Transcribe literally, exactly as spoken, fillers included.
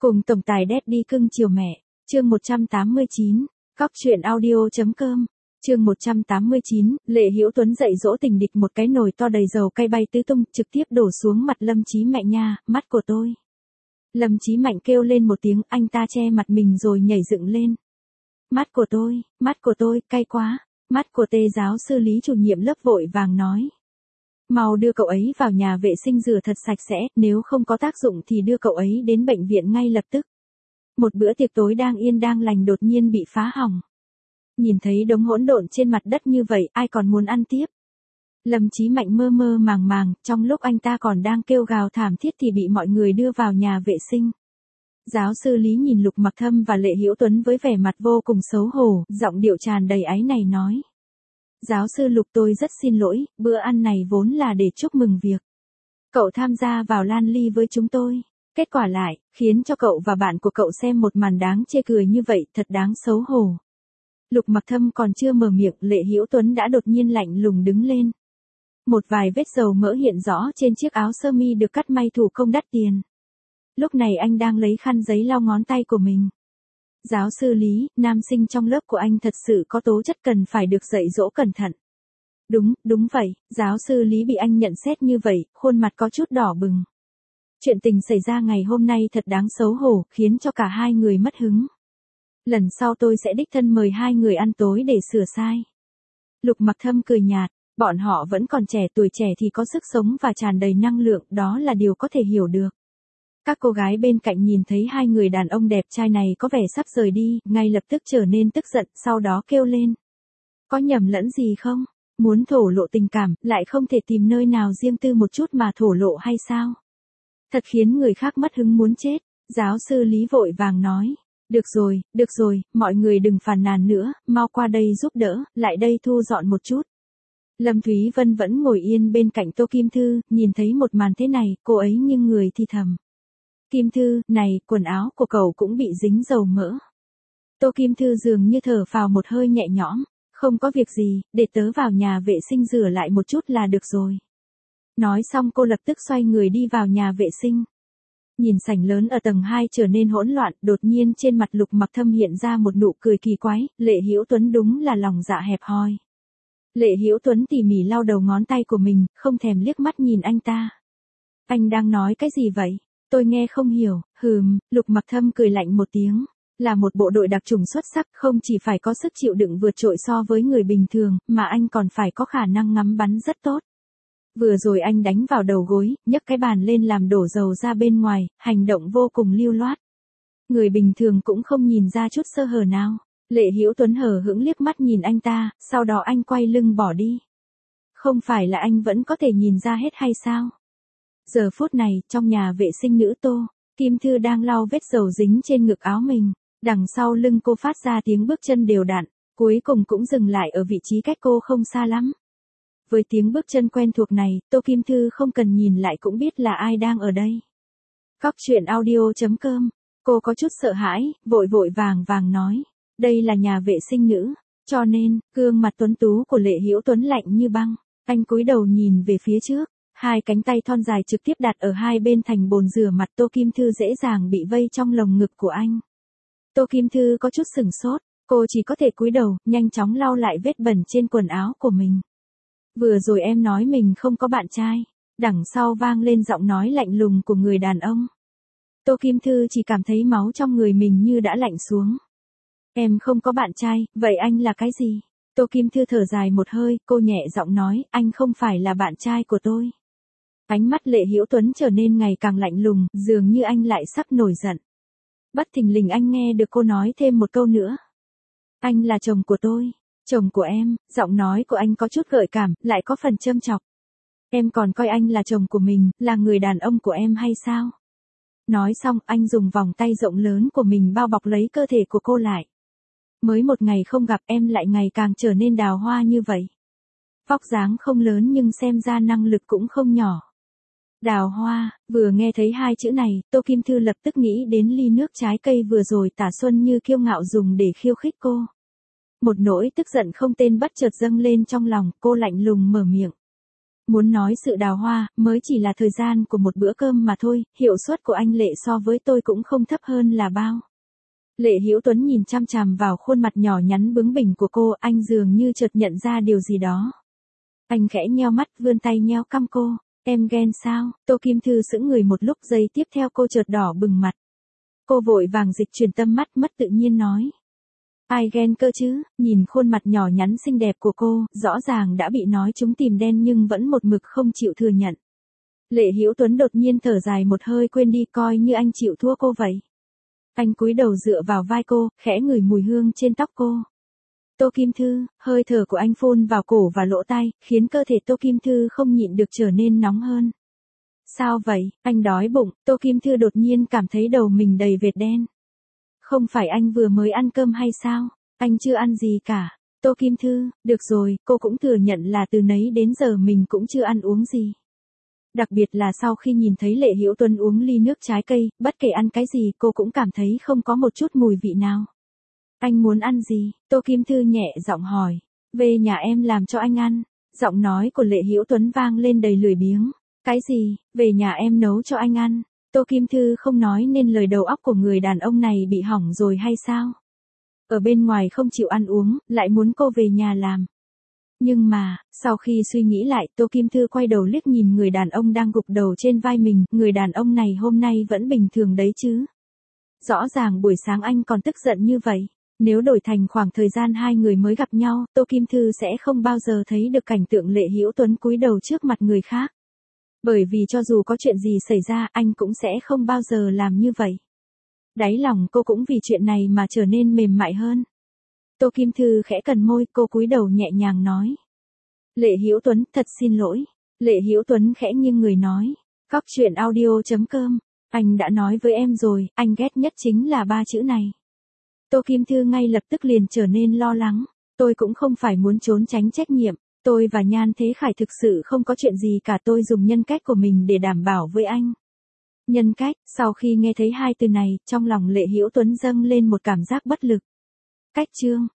Cùng tổng tài Daddy cưng chiều mẹ, chương một trăm tám mươi chín, cóc truyện audio chấm com, chương một trăm tám mươi chín, Lệ Hữu Tuấn dạy dỗ tình địch một cái nồi to đầy dầu cay bay tứ tung, trực tiếp đổ xuống mặt Lâm Chí Mạnh nha, mắt của tôi. Lâm Chí Mạnh kêu lên một tiếng, anh ta che mặt mình rồi nhảy dựng lên. Mắt của tôi, mắt của tôi, cay quá, mắt của tê. Giáo sư Lý chủ nhiệm lớp vội vàng nói. Mau đưa cậu ấy vào nhà vệ sinh rửa thật sạch sẽ, nếu không có tác dụng thì đưa cậu ấy đến bệnh viện ngay lập tức. Một bữa tiệc tối đang yên đang lành đột nhiên bị phá hỏng. Nhìn thấy đống hỗn độn trên mặt đất như vậy, ai còn muốn ăn tiếp? Lâm Chí Mạnh mơ mơ màng màng, trong lúc anh ta còn đang kêu gào thảm thiết thì bị mọi người đưa vào nhà vệ sinh. Giáo sư Lý nhìn Lục Mặc Thâm và Lệ Hữu Tuấn với vẻ mặt vô cùng xấu hổ, giọng điệu tràn đầy áy náy nói. Giáo sư Lục, tôi rất xin lỗi, bữa ăn này vốn là để chúc mừng việc cậu tham gia vào Lan Ly với chúng tôi. Kết quả lại, khiến cho cậu và bạn của cậu xem một màn đáng chê cười như vậy, thật đáng xấu hổ. Lục Mặc Thâm còn chưa mở miệng, Lệ Hữu Tuấn đã đột nhiên lạnh lùng đứng lên. Một vài vết dầu mỡ hiện rõ trên chiếc áo sơ mi được cắt may thủ công đắt tiền. Lúc này anh đang lấy khăn giấy lau ngón tay của mình. Giáo sư Lý, nam sinh trong lớp của anh thật sự có tố chất cần phải được dạy dỗ cẩn thận. Đúng, đúng vậy, giáo sư Lý bị anh nhận xét như vậy, khuôn mặt có chút đỏ bừng. Chuyện tình xảy ra ngày hôm nay thật đáng xấu hổ, khiến cho cả hai người mất hứng. Lần sau tôi sẽ đích thân mời hai người ăn tối để sửa sai. Lục Mặc Thâm cười nhạt, bọn họ vẫn còn trẻ, tuổi trẻ thì có sức sống và tràn đầy năng lượng, đó là điều có thể hiểu được. Các cô gái bên cạnh nhìn thấy hai người đàn ông đẹp trai này có vẻ sắp rời đi, ngay lập tức trở nên tức giận, sau đó kêu lên. Có nhầm lẫn gì không? Muốn thổ lộ tình cảm, lại không thể tìm nơi nào riêng tư một chút mà thổ lộ hay sao? Thật khiến người khác mất hứng muốn chết, giáo sư Lý vội vàng nói. Được rồi, được rồi, mọi người đừng phàn nàn nữa, mau qua đây giúp đỡ, lại đây thu dọn một chút. Lâm Thúy Vân vẫn ngồi yên bên cạnh Tô Kim Thư, nhìn thấy một màn thế này, cô ấy nghiêng người thì thầm. Kim Thư, này, quần áo của cậu cũng bị dính dầu mỡ. Tô Kim Thư dường như thở phào một hơi nhẹ nhõm, không có việc gì, để tớ vào nhà vệ sinh rửa lại một chút là được rồi. Nói xong cô lập tức xoay người đi vào nhà vệ sinh. Nhìn sảnh lớn ở tầng hai trở nên hỗn loạn, đột nhiên trên mặt Lục Mặc Thâm hiện ra một nụ cười kỳ quái, Lệ Hữu Tuấn đúng là lòng dạ hẹp hòi. Lệ Hữu Tuấn tỉ mỉ lau đầu ngón tay của mình, không thèm liếc mắt nhìn anh ta. Anh đang nói cái gì vậy? Tôi nghe không hiểu, hừm, Lục Mặc Thâm cười lạnh một tiếng. Là một bộ đội đặc chủng xuất sắc, không chỉ phải có sức chịu đựng vượt trội so với người bình thường, mà anh còn phải có khả năng ngắm bắn rất tốt. Vừa rồi anh đánh vào đầu gối, nhấc cái bàn lên làm đổ dầu ra bên ngoài, hành động vô cùng lưu loát. Người bình thường cũng không nhìn ra chút sơ hở nào. Lệ Hữu Tuấn hờ hững liếc mắt nhìn anh ta, sau đó anh quay lưng bỏ đi. Không phải là anh vẫn có thể nhìn ra hết hay sao? Giờ phút này, trong nhà vệ sinh nữ Tô, Kim Thư đang lau vết dầu dính trên ngực áo mình. Đằng sau lưng cô phát ra tiếng bước chân đều đặn, cuối cùng cũng dừng lại ở vị trí cách cô không xa lắm. Với tiếng bước chân quen thuộc này, Tô Kim Thư không cần nhìn lại cũng biết là ai đang ở đây. Cóc truyện audio chấm com, cô có chút sợ hãi, vội vội vàng vàng nói. Đây là nhà vệ sinh nữ, cho nên, gương mặt tuấn tú của Lệ Hữu Tuấn lạnh như băng. Anh cúi đầu nhìn về phía trước, hai cánh tay thon dài trực tiếp đặt ở hai bên thành bồn rửa mặt. Tô Kim Thư dễ dàng bị vây trong lồng ngực của anh. Tô Kim Thư có chút sửng sốt, cô chỉ có thể cúi đầu, nhanh chóng lau lại vết bẩn trên quần áo của mình. Vừa rồi em nói mình không có bạn trai, đằng sau vang lên giọng nói lạnh lùng của người đàn ông. Tô Kim Thư chỉ cảm thấy máu trong người mình như đã lạnh xuống. Em không có bạn trai, vậy anh là cái gì? Tô Kim Thư thở dài một hơi, cô nhẹ giọng nói, anh không phải là bạn trai của tôi. Ánh mắt Lệ Hữu Tuấn trở nên ngày càng lạnh lùng, dường như anh lại sắp nổi giận. Bất thình lình anh nghe được cô nói thêm một câu nữa. Anh là chồng của tôi, chồng của em. Giọng nói của anh có chút gợi cảm, lại có phần châm chọc. Em còn coi anh là chồng của mình, là người đàn ông của em hay sao? Nói xong, anh dùng vòng tay rộng lớn của mình bao bọc lấy cơ thể của cô lại. Mới một ngày không gặp em lại ngày càng trở nên đào hoa như vậy. Vóc dáng không lớn nhưng xem ra năng lực cũng không nhỏ. Đào hoa, vừa nghe thấy hai chữ này, Tô Kim Thư lập tức nghĩ đến ly nước trái cây vừa rồi Tả Xuân Như kiêu ngạo dùng để khiêu khích cô. Một nỗi tức giận không tên bất chợt dâng lên trong lòng, cô lạnh lùng mở miệng. Muốn nói sự đào hoa, mới chỉ là thời gian của một bữa cơm mà thôi, hiệu suất của anh Lệ so với tôi cũng không thấp hơn là bao. Lệ Hữu Tuấn nhìn chăm chằm vào khuôn mặt nhỏ nhắn bướng bỉnh của cô, anh dường như chợt nhận ra điều gì đó. Anh khẽ nheo mắt, vươn tay nheo cằm cô, em ghen sao? Tô Kim Thư sững người một lúc, giây tiếp theo cô chợt đỏ bừng mặt. Cô vội vàng dịch chuyển tâm mắt, mất tự nhiên nói. Ai ghen cơ chứ? Nhìn khuôn mặt nhỏ nhắn xinh đẹp của cô, rõ ràng đã bị nói trúng tìm đen nhưng vẫn một mực không chịu thừa nhận. Lệ Hữu Tuấn đột nhiên thở dài một hơi, quên đi, coi như anh chịu thua cô vậy. Anh cúi đầu dựa vào vai cô, khẽ ngửi mùi hương trên tóc cô. Tô Kim Thư, hơi thở của anh phun vào cổ và lỗ tai, khiến cơ thể Tô Kim Thư không nhịn được trở nên nóng hơn. Sao vậy, anh đói bụng? Tô Kim Thư đột nhiên cảm thấy đầu mình đầy vệt đen. Không phải anh vừa mới ăn cơm hay sao? Anh chưa ăn gì cả. Tô Kim Thư, được rồi, cô cũng thừa nhận là từ nấy đến giờ mình cũng chưa ăn uống gì. Đặc biệt là sau khi nhìn thấy Lệ Hữu Tuấn uống ly nước trái cây, bất kể ăn cái gì cô cũng cảm thấy không có một chút mùi vị nào. Anh muốn ăn gì? Tô Kim Thư nhẹ giọng hỏi. Về nhà em làm cho anh ăn. Giọng nói của Lệ Hữu Tuấn vang lên đầy lười biếng. Cái gì? Về nhà em nấu cho anh ăn. Tô Kim Thư không nói nên lời, đầu óc của người đàn ông này bị hỏng rồi hay sao? Ở bên ngoài không chịu ăn uống, lại muốn cô về nhà làm. Nhưng mà, sau khi suy nghĩ lại, Tô Kim Thư quay đầu liếc nhìn người đàn ông đang gục đầu trên vai mình, người đàn ông này hôm nay vẫn bình thường đấy chứ. Rõ ràng buổi sáng anh còn tức giận như vậy. Nếu đổi thành khoảng thời gian hai người mới gặp nhau, Tô Kim Thư sẽ không bao giờ thấy được cảnh tượng Lệ Hữu Tuấn cúi đầu trước mặt người khác. Bởi vì cho dù có chuyện gì xảy ra, anh cũng sẽ không bao giờ làm như vậy. Đáy lòng cô cũng vì chuyện này mà trở nên mềm mại hơn. Tô Kim Thư khẽ cần môi, cô cúi đầu nhẹ nhàng nói. Lệ Hữu Tuấn, thật xin lỗi. Lệ Hữu Tuấn khẽ nghiêng người nói. Cóc truyện audio chấm com, anh đã nói với em rồi, anh ghét nhất chính là ba chữ này. Tô Kim Thư ngay lập tức liền trở nên lo lắng. Tôi cũng không phải muốn trốn tránh trách nhiệm. Tôi và Nhan Thế Khải thực sự không có chuyện gì cả, tôi dùng nhân cách của mình để đảm bảo với anh. Nhân cách, sau khi nghe thấy hai từ này, trong lòng Lệ Hữu Tuấn dâng lên một cảm giác bất lực. Cách chương,